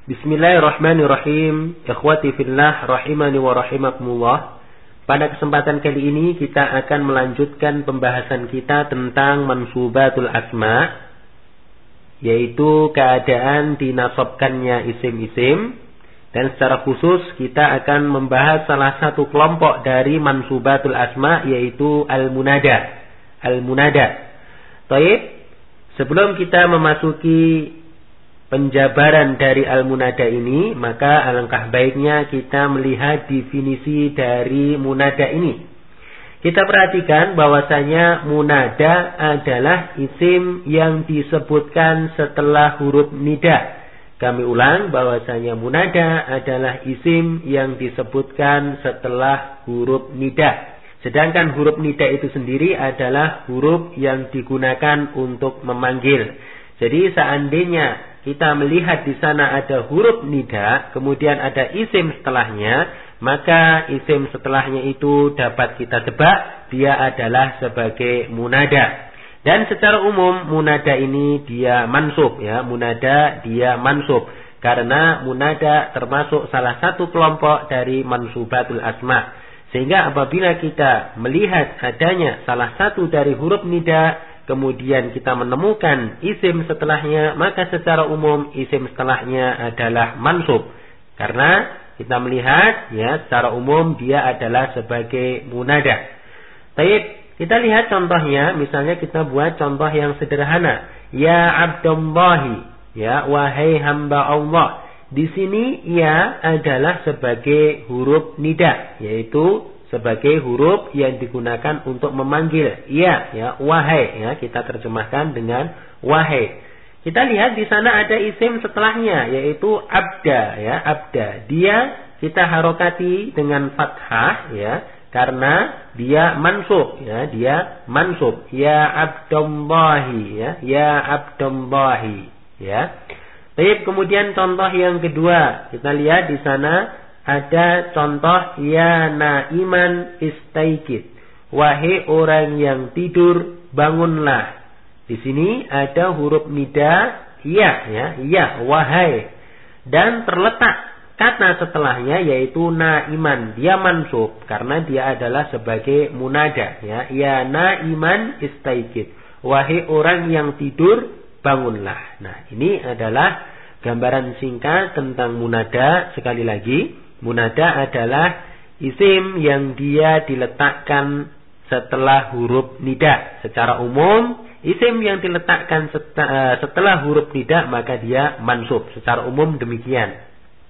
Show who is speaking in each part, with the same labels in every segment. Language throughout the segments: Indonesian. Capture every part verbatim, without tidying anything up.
Speaker 1: Bismillahirrahmanirrahim. Ikhwati fillah rahimani wa rahimakumullah. Pada kesempatan kali ini kita akan melanjutkan pembahasan kita tentang mansubatul asma, yaitu keadaan dinasabkannya isim-isim. Dan secara khusus kita akan membahas salah satu kelompok dari mansubatul asma, yaitu al-munada. Al-munada. Baik, sebelum kita memasuki penjabaran dari al-munada ini, maka alangkah baiknya kita melihat definisi dari munada ini. Kita perhatikan bahwasanya munada adalah isim yang disebutkan setelah huruf nida. Kami ulang bahwasanya munada adalah isim yang disebutkan setelah huruf nida. Sedangkan huruf nida itu sendiri adalah huruf yang digunakan untuk memanggil. Jadi seandainya kita melihat di sana ada huruf nida, kemudian ada isim setelahnya, maka isim setelahnya itu dapat kita tebak dia adalah sebagai munada. Dan secara umum munada ini dia mansub, ya, munada dia mansub karena munada termasuk salah satu kelompok dari mansubatul asma. Sehingga apabila kita melihat adanya salah satu dari huruf nida, kemudian kita menemukan isim setelahnya, maka secara umum isim setelahnya adalah mansub. Karena kita melihat, ya, secara umum dia adalah sebagai munada. Baik, kita lihat contohnya, misalnya kita buat contoh yang sederhana. Ya Abdullahi, ya, wahai hamba Allah. Di sini ya adalah sebagai huruf nida, yaitu sebagai huruf yang digunakan untuk memanggil. Ya, ya, wahai, ya, kita terjemahkan dengan wahai. Kita lihat di sana ada isim setelahnya, yaitu abda, ya, abda. Dia kita harokati dengan fathah, ya, karena dia mansub, ya, dia mansub. Ya Abdullahi, ya, ya Abdullahi, ya. Baik, kemudian contoh yang kedua, kita lihat di sana ada contoh ya naiman istaikid, wahai orang yang tidur bangunlah. Di sini ada huruf nida ya, ya, ya, wahai, dan terletak kata setelahnya yaitu naiman, dia mansub karena dia adalah sebagai munada, ya, ya naiman istaikid, wahai orang yang tidur bangunlah. Nah, ini adalah gambaran singkat tentang munada. Sekali lagi, munada adalah isim yang dia diletakkan setelah huruf nida. Secara umum, isim yang diletakkan setelah huruf nida maka dia mansub. Secara umum demikian.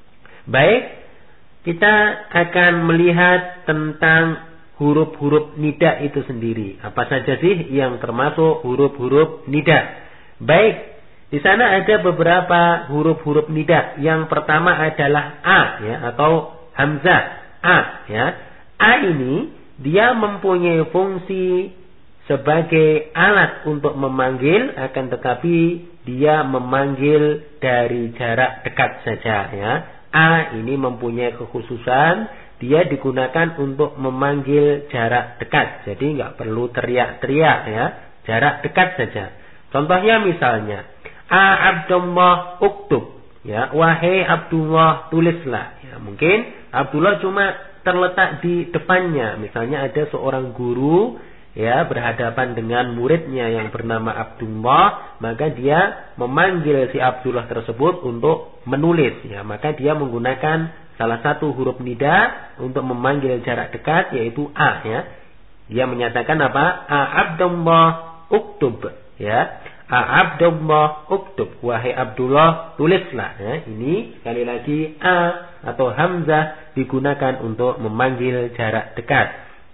Speaker 1: Baik, kita akan melihat tentang huruf-huruf nida itu sendiri. Apa saja sih yang termasuk huruf-huruf nida? Baik, di sana ada beberapa huruf-huruf nida. Yang pertama adalah a, ya, atau hamzah. A, ya. A ini dia mempunyai fungsi sebagai alat untuk memanggil, akan tetapi dia memanggil dari jarak dekat saja, ya. A ini mempunyai kekhususan, dia digunakan untuk memanggil jarak dekat. Jadi nggak perlu teriak-teriak, ya, jarak dekat saja. Contohnya misalnya, A Abdullah uktub, ya, wahai Abdullah tulislah. Ya, mungkin Abdullah cuma terletak di depannya. Misalnya ada seorang guru, ya, berhadapan dengan muridnya yang bernama Abdullah, maka dia memanggil si Abdullah tersebut untuk menulis, ya, maka dia menggunakan salah satu huruf nida untuk memanggil jarak dekat, yaitu A, ya. Dia menyatakan apa? A Abdullah uktub, ya. A Abdullah uktub, wahai Abdullah tulislah, ya. Ini sekali lagi A atau hamzah digunakan untuk memanggil jarak dekat.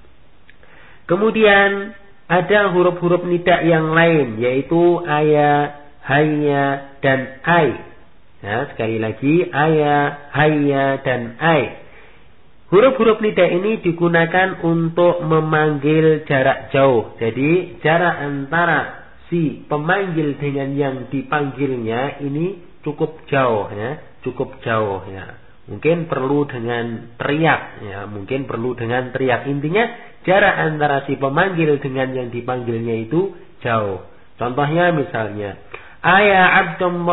Speaker 1: Kemudian ada huruf-huruf nida yang lain, yaitu aya, hayya, dan ai. Ya, sekali lagi aya, hayya, dan ai. Huruf-huruf nida ini digunakan untuk memanggil jarak jauh. Jadi jarak antara si pemanggil dengan yang dipanggilnya ini cukup jauh, ya, cukup jauh, ya. Mungkin perlu dengan teriak, ya, mungkin perlu dengan teriak. Intinya jarak antara si pemanggil dengan yang dipanggilnya itu jauh. Contohnya misalnya, Aya Abdullah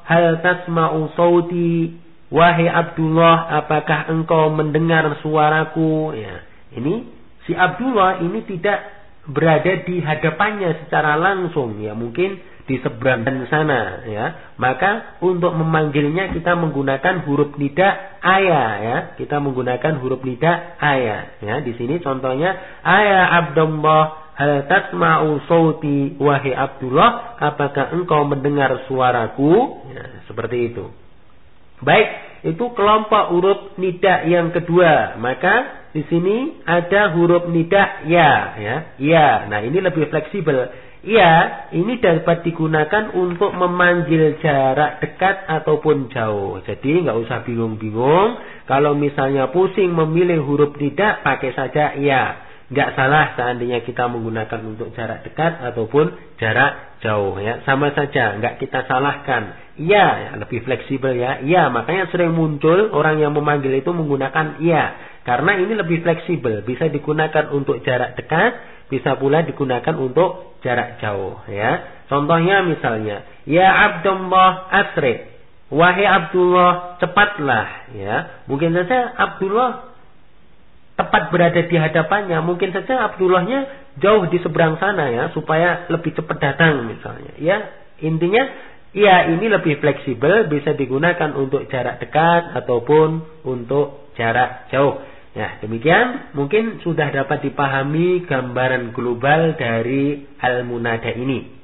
Speaker 1: hal tasma'u sauti, wahai Abdullah, apakah engkau mendengar suaraku? Ya, ini si Abdullah ini tidak berada di hadapannya secara langsung, ya mungkin di seberang sana, ya. Maka untuk memanggilnya kita menggunakan huruf nida ayah, ya. Kita menggunakan huruf nida ayah, ya. Di sini contohnya ayah Abdullah, hal tasma'u sauti, wahai Abdullah, apakah engkau mendengar suaraku? Ya, seperti itu. Baik, itu kelompok huruf nida yang kedua. Maka di sini ada huruf nida ya, ya, ya. Nah, ini lebih fleksibel. Ya, ini dapat digunakan untuk memanggil jarak dekat ataupun jauh. Jadi nggak usah bingung-bingung. Kalau misalnya pusing memilih huruf nida, pakai saja ya. Nggak salah seandainya kita menggunakan untuk jarak dekat ataupun jarak jauh, ya. Sama saja, nggak kita salahkan. Ya, ya, lebih fleksibel, ya. Ya, makanya sering muncul orang yang memanggil itu menggunakan ya. Karena ini lebih fleksibel, bisa digunakan untuk jarak dekat, bisa pula digunakan untuk jarak jauh, ya. Contohnya misalnya, ya Abdullah asri, wahai Abdullah cepatlah, ya. Mungkin saja Abdullah tepat berada di hadapannya, mungkin saja Abdullahnya jauh di seberang sana, ya, supaya lebih cepat datang misalnya, ya. Intinya ya, ini lebih fleksibel, bisa digunakan untuk jarak dekat ataupun untuk jarak jauh. Ya, demikian mungkin sudah dapat dipahami gambaran global dari al-munada ini.